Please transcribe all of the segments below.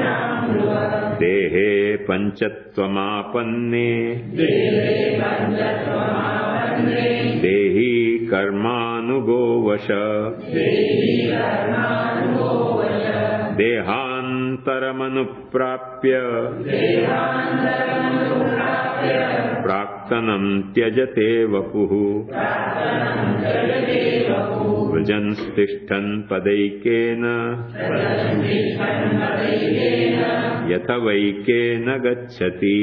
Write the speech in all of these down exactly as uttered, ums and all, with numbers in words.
देहे पंचत्वमापन्ने देहि कर्मानुगो वश देहान्तरमनुप्राप्य प्राक्तनं त्यजते वपुः व्रजन्स्तिष्ठन् पदैकेन यथवैकेन गच्छति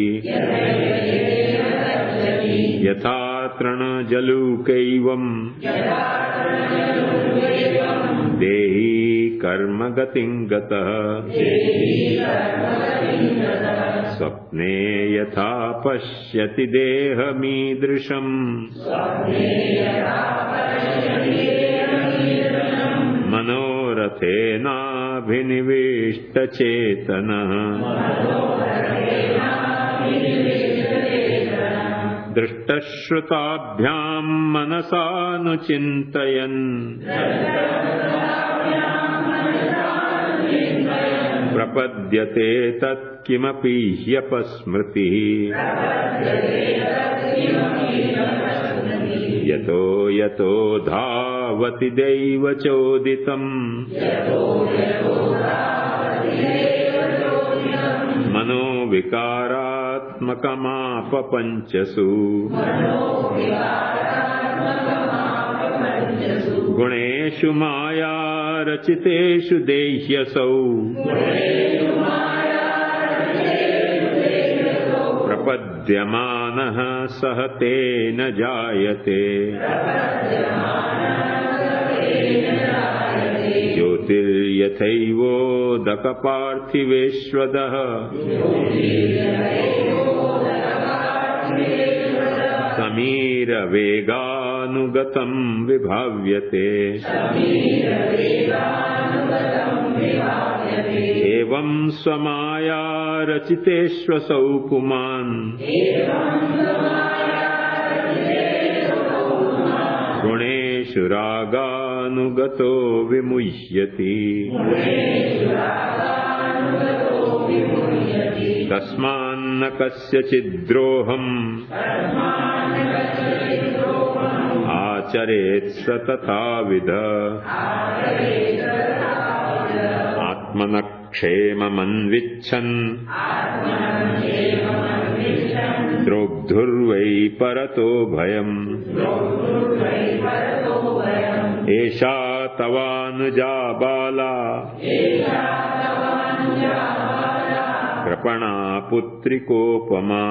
यथा तृणजलूकैवम् देहि कर्म गतिं गतः स्वप्ने यथा पश्यति देहमीदृशम् मनोरथेनाभिनिविष्टचेतनः दृष्टश्रुताभ्यां मनसानुचिन्तयन् प्रपद्यते तत्किमपि ह्यपस्मृतिः यतो यतो धावति दैवचोदितम् मनोविकारात्मकमापपञ्चसु गुणेषु माया रचितेषु देह्यसौ प्रपद्यमानः सह तेन जायते ज्योतिर्यथैवोदकपार्थिवेश्वदः समीरवेगानुगतं विभाव्यते एवं स्वमाया रचितेष्वसौ पुमान् गुणेषु रागानुगतो विमुह्यति तस्मान्न कस्यचिद्द्रोहम् आचरेत् स तथाविध आत्मनः क्षेममन्विच्छन् द्रोग्धुर्वै परतो भयम् एषा तवानुजा बाला कृपणा पुत्रिकोपमा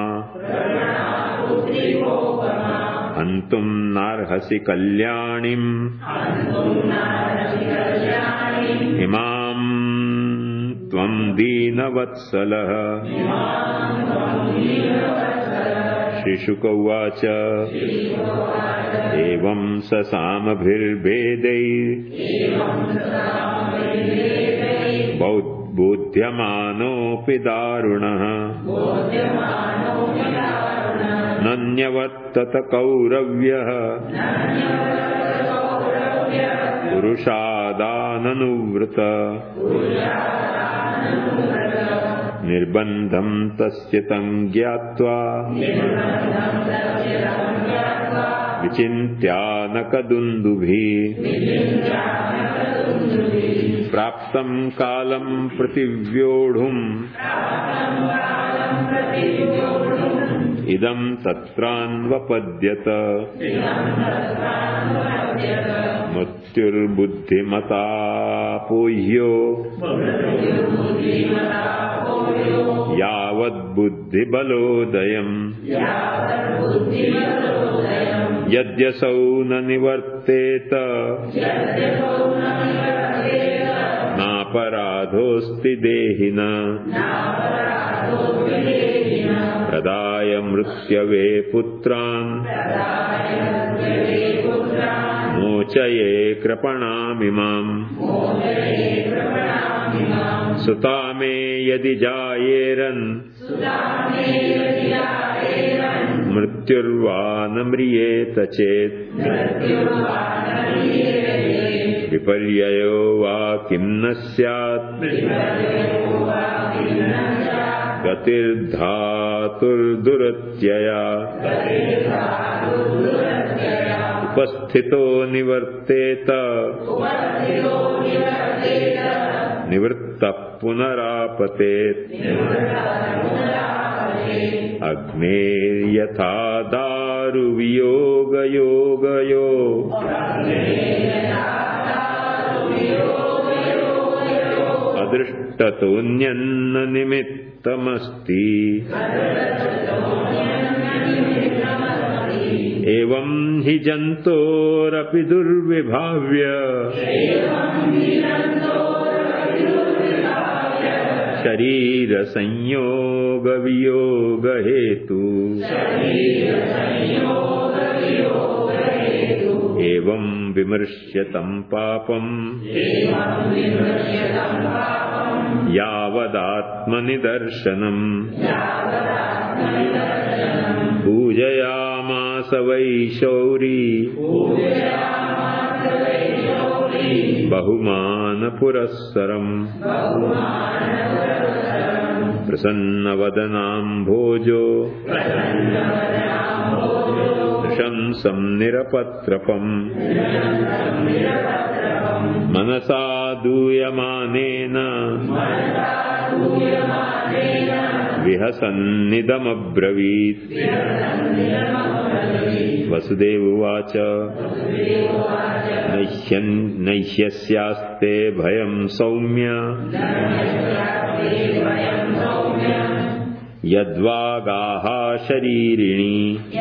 हन्तुं नार्हसि कल्याणीम् इमां त्वं दीनवत्सलः श्रीशुक उवाच एवं ससामभिर्भेदैः बोध्यमानोऽपि दारुणः नन्यवर्तत कौरव्यः पुरुषादाननुवृत निर्बन्धं तस्य तं ज्ञात्वा विचिन्त्यानकदुन्दुभिः प्राप्तं कालं प्रतिव्योढुम् इदं तत्रान्वपद्यत मृत्युर्बुद्धिमतापोह्यो यावद्बुद्धिबलोदयम् यद्यसौ न निवर्तेत नापराधोऽस्ति देहिना प्रदाय मृत्यवे पुत्रान् मोचये कृपणामिमाम् सुता मे यदि जायेरन् मृत्युर्वा न म्रियेत चेत् विपर्ययो वा किं न स्यात् गतिर्धातुर्दुरत्यया उपस्थितो निवर्तेत निवृत्तः पुनरापतेत् अग्नेर्यथा दारुवियोगयोगयो अदृष्टतोऽन्यन्न निमित्तमस्ति एवं हि जन्तोरपि दुर्विभाव्य शरीर संयोग वियोग हेतु एवं विमर्श्यतं पापं यावदात्मनिदर्शनम् पूजयामास वै शौरी बहुमानपुरस्सरम् प्रसन्नवदनाम्भोजो नृशंसं निरपत्रपम् मनसा दूयमानेन विहसन्निदमब्रवीत् वसुदेव उवाच नैष्यस्यास्ते भयं सौम्य यद्वागाः शरीरिणी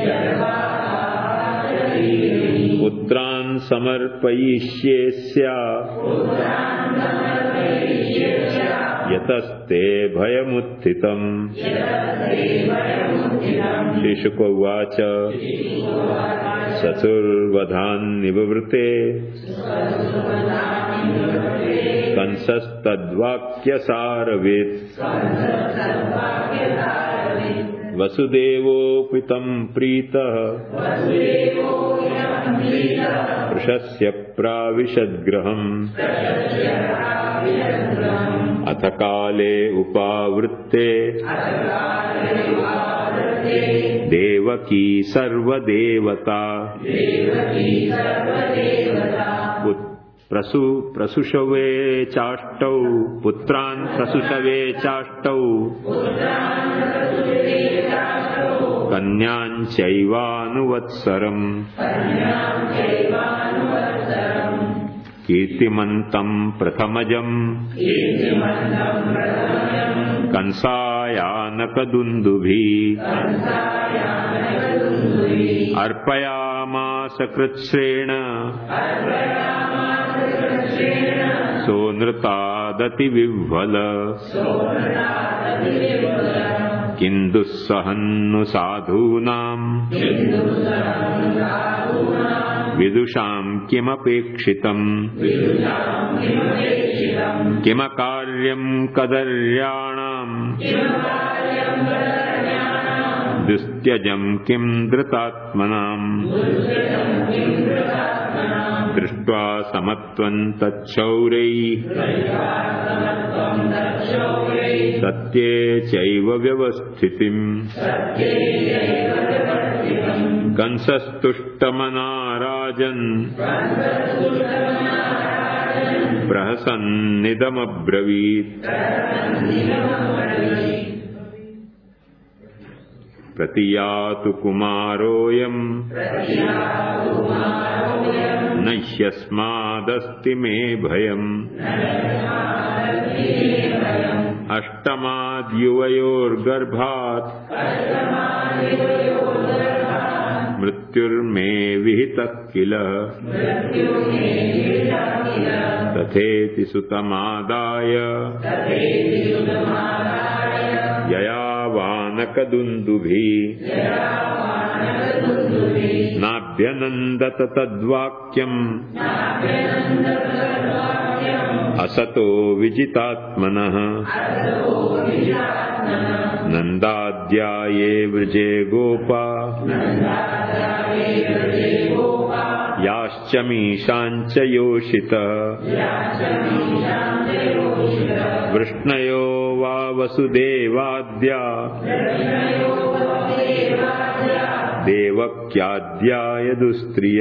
पुत्रान् समर्पयिष्येस्या यतस्ते भयमुत्थितम् श्रीशुक उवाच ससुर्वधान्निवृते कंसस्तद्वाक्यसारवित् वसुदेवोऽपि तं प्रीतः वृषस्य प्राविशद्गृहम् अथ काले उपावृत्ते देवकी सर्वदेवता प्रसु प्रसुषवे चाष्टौ पुत्रान् प्रसुषवे चाष्टौ कन्याञ्चैवानुवत्सरम् कीर्तिमन्तं प्रथमजम् कंसायानकदुन्दुभिः अर्पयामास कृच्छ्रेण सोनृतादतिविह्वल किं दुःसहन्नु साधूनाम् विदुषां किमपेक्षितम् किमकार्यं कदर्याणाम् दुस्त्यजं किं धृतात्मनाम् दृष्ट्वा समत्वं तच्छौर्यैः सत्ये चैव व्यवस्थितिम् कंसस्तुष्टमना राजन् प्रहसन्निदमब्रवीत् प्रतियातु कुमारोऽयम् नह्यस्मादस्ति मे भयम् अष्टमाद्युवयोर्गर्भात् मृत्युर्मे विहितः किल तथेति सुतमादाय ययावानकदुन्दुभिः नाभ्यनन्दत तद्वाक्यम् असतो विजितात्मनः नन्दाद्याये वृजे गोपा याश्च मीशाञ्च योषितः वृष्णयो वा वसुदेवाद्या देवक्याद्या यदुस्त्रिय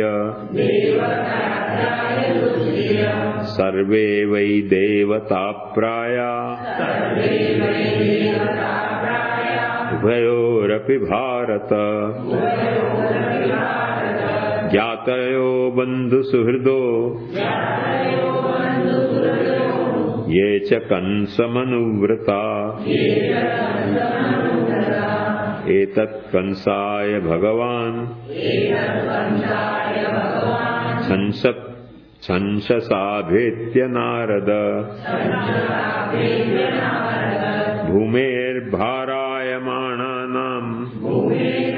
सर्वे वै देवता प्राया उभयोरपि भारत ज्ञातयो बन्धुसुहृदो ये च कंसमनुव्रता एतत् कंसाय भगवान् छंससाभेत्य नारद भूमेर्भारायमाणानाम्